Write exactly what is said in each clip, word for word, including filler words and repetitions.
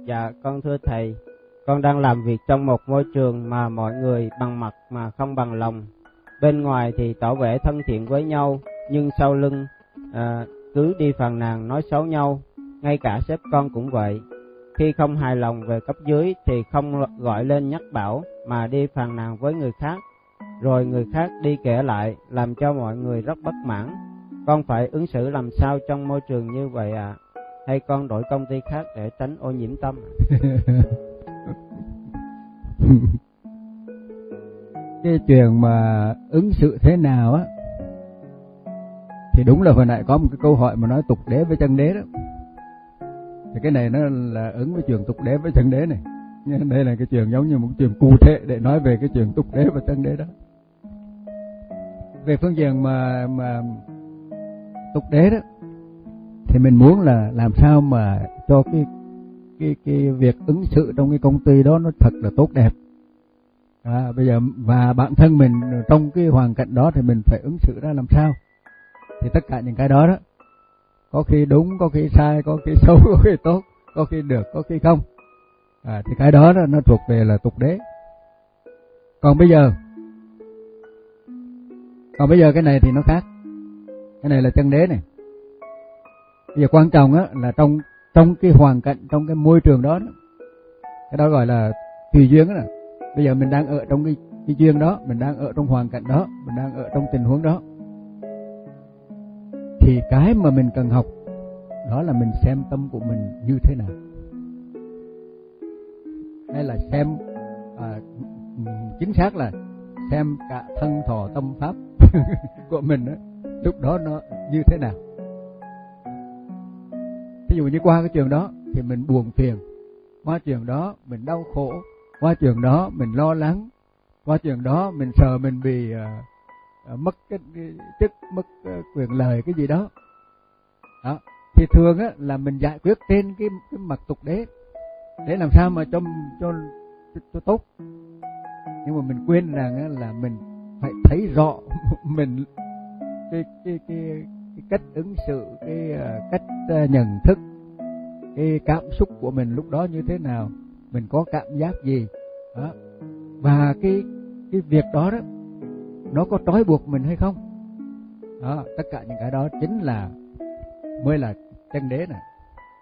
Dạ con thưa thầy, con đang làm việc trong một môi trường mà mọi người bằng mặt mà không bằng lòng. Bên ngoài thì tỏ vẻ thân thiện với nhau, nhưng sau lưng à, cứ đi phàn nàn nói xấu nhau. Ngay cả sếp con cũng vậy. Khi không hài lòng về cấp dưới thì không gọi lên nhắc bảo mà đi phàn nàn với người khác. Rồi người khác đi kể lại, làm cho mọi người rất bất mãn. Con phải ứng xử làm sao trong môi trường như vậy ạ? À? Hay con đổi công ty khác để tránh ô nhiễm tâm? Cái chuyện mà ứng xử thế nào á, thì đúng là hồi nãy có một cái câu hỏi mà nói tục đế với chân đế đó. Thì cái này nó là ứng với chuyện tục đế với chân đế này. Nhưng đây là cái chuyện giống như một chuyện cụ thể để nói về cái chuyện tục đế và chân đế đó. Về phương diện mà mà tục đế đó, thì mình muốn là làm sao mà cho cái cái cái việc ứng xử trong cái công ty đó nó thật là tốt đẹp. À, bây giờ và bản thân mình trong cái hoàn cảnh đó thì mình phải ứng xử ra làm sao. Thì tất cả những cái đó đó, có khi đúng, có khi sai, có khi xấu, có khi tốt, có khi được, có khi không. À, thì cái đó, đó nó thuộc về là tục đế. Còn bây giờ, còn bây giờ cái này thì nó khác. Cái này là chân đế này. Bây giờ quan trọng á là trong trong cái hoàn cảnh, trong cái môi trường đó, đó cái đó gọi là tùy duyên đó. Bây giờ mình đang ở trong cái, cái duyên đó, mình đang ở trong hoàn cảnh đó, mình đang ở trong tình huống đó. Thì cái mà mình cần học đó là mình xem tâm của mình như thế nào. Hay là xem à, chính xác là xem cả thân thọ tâm pháp của mình đó, lúc đó nó như thế nào. Ví dụ như qua cái trường đó thì mình buồn phiền, qua trường đó mình đau khổ, qua trường đó mình lo lắng, qua trường đó mình sợ mình bị uh, mất cái, cái chức, mất uh, quyền lợi cái gì đó. Đó thì thường á là mình giải quyết trên cái cái mặt tục đế để làm sao mà cho cho cho, cho tốt. Nhưng mà mình quên rằng á, là mình phải thấy rõ mình cái cái cái cái cách ứng xử, cái uh, cách uh, nhận thức, cái cảm xúc của mình lúc đó như thế nào, mình có cảm giác gì đó. Và cái cái việc đó đó nó có trói buộc mình hay không đó. Tất cả những cái đó chính là mới là chân đế này.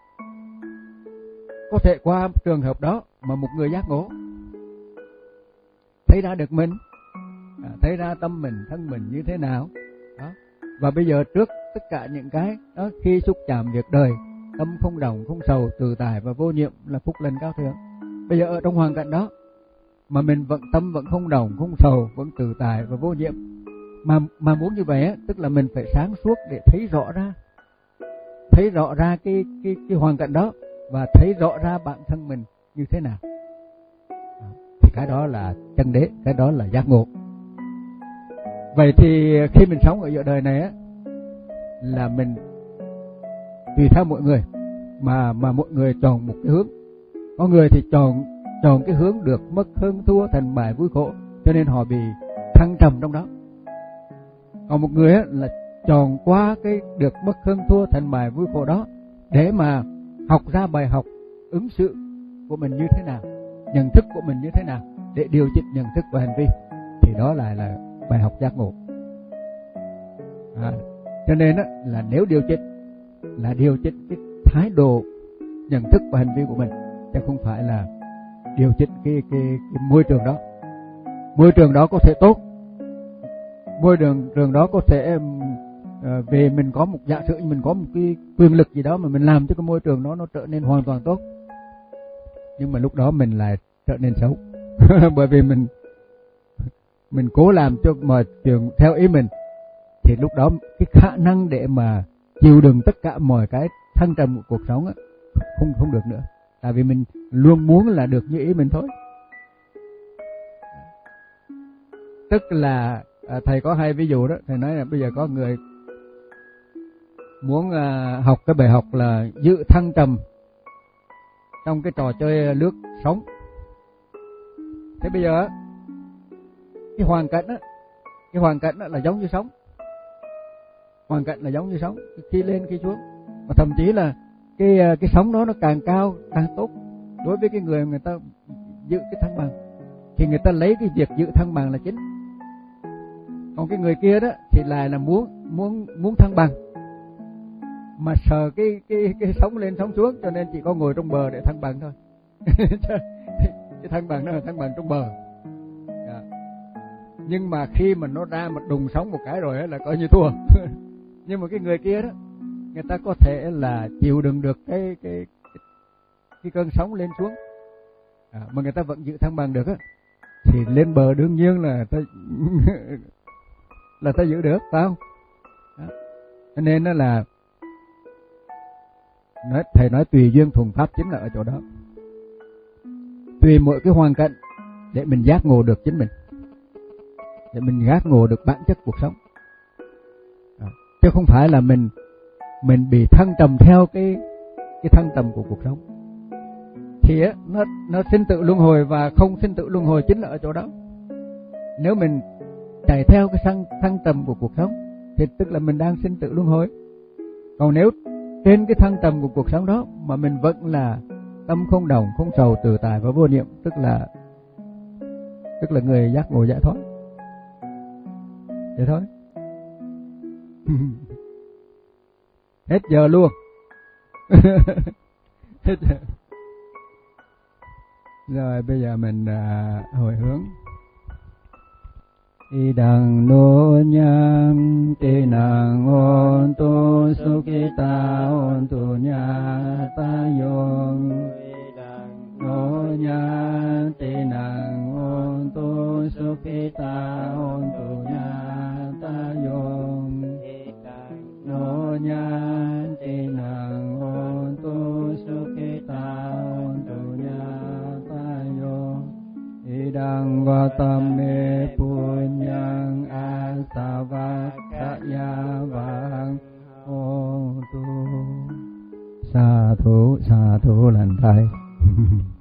Có thể qua trường hợp đó mà một người giác ngộ, thấy ra được mình, à, thấy ra tâm mình, thân mình như thế nào đó. Và bây giờ trước tất cả những cái đó, khi xúc chạm việc đời, tâm không đồng, không sầu, tự tại và vô nhiệm là phúc lành cao thượng. Bây giờ ở trong hoàn cảnh đó mà mình vẫn tâm vẫn không đồng, không sầu, vẫn tự tại và vô nhiệm. Mà mà muốn như vậy á, tức là mình phải sáng suốt để thấy rõ ra, thấy rõ ra cái cái cái hoàn cảnh đó và thấy rõ ra bản thân mình như thế nào. Thì cái đó là chân đế, cái đó là giác ngộ. Vậy thì khi mình sống ở giữa đời này á, là mình tùy theo mọi người mà mà mọi người chọn một cái hướng. Có người thì chọn chọn cái hướng được mất hơn thua, thành bại vui khổ, cho nên họ bị thăng trầm trong đó. Còn một người á là chọn qua cái được mất hơn thua, thành bại vui khổ đó để mà học ra bài học ứng xử của mình như thế nào, nhận thức của mình như thế nào để điều chỉnh nhận thức và hành vi. Thì đó lại là bài học giác ngộ. À, cho nên á là nếu điều chỉnh là điều chỉnh cái thái độ nhận thức và hành vi của mình, chứ không phải là điều chỉnh cái, cái, cái môi trường đó. Môi trường đó có thể tốt, môi trường trường đó có thể uh, về mình có một giả sử mình có một cái quyền lực gì đó mà mình làm cho cái môi trường đó nó trở nên hoàn toàn tốt, nhưng mà lúc đó mình lại trở nên xấu bởi vì mình mình cố làm cho mọi chuyện theo ý mình, thì lúc đó cái khả năng để mà chịu đựng tất cả mọi cái thăng trầm của cuộc sống á, không không được nữa. Tại vì mình luôn muốn là được như ý mình thôi. Tức là à, thầy có hai ví dụ đó. Thầy nói là bây giờ có người muốn à, học cái bài học là giữ thăng trầm trong cái trò chơi lướt sóng. Thế bây giờ cái hoàn cảnh á, cái hoàn cảnh á là giống như sóng. Hoàn cảnh là giống như sóng, khi lên khi xuống, và thậm chí là cái cái sóng đó nó càng cao càng tốt, đối với cái người người ta giữ cái thăng bằng thì người ta lấy cái việc giữ thăng bằng là chính. Còn cái người kia đó thì lại là muốn muốn muốn thăng bằng mà sợ cái cái cái sóng lên sóng xuống, cho nên chỉ có ngồi trong bờ để thăng bằng thôi. Cái thăng bằng đó là thăng bằng trong bờ. Yeah. Nhưng mà khi mà nó ra một đùng sóng một cái rồi là coi như thua. Nhưng mà cái người kia đó, người ta có thể là chịu đựng được cái cái cái, cái cơn sóng lên xuống, à, mà người ta vẫn giữ thăng bằng được á, thì lên bờ đương nhiên là ta là ta giữ được, phải không? Đó. Cho nên nó là nói, thầy nói tùy duyên thuần pháp chính là ở chỗ đó. Tùy mỗi cái hoàn cảnh để mình giác ngộ được chính mình, để mình giác ngộ được bản chất cuộc sống, à, chứ không phải là mình mình bị thăng trầm theo cái cái thăng trầm của cuộc sống. Thì á, nó nó sinh tự luân hồi và không sinh tự luân hồi chính là ở chỗ đó. Nếu mình chạy theo cái thăng thăng trầm của cuộc sống thì tức là mình đang sinh tự luân hồi. Còn nếu trên cái thăng trầm của cuộc sống đó mà mình vẫn là tâm không đồng, không sầu, tự tại và vô niệm, tức là tức là người giác ngộ giải thoát. Vậy thôi. Hết giờ luôn. Hết giờ. Rồi bây giờ mình à, hồi hướng. Y đằng nô nham tê nàng ôn tu sukita ôn tu nha ta yong. Y đằng nô nham tê nàng ôn tu sukita ôn tu nha ta yong. Y đằng nô nham tê nàng ôn tu sukita ôn tu nha ta yong. Y đằng va tam me punyang asavakkhaya vang ô tu. Sa thủ sa thủ lành thầy.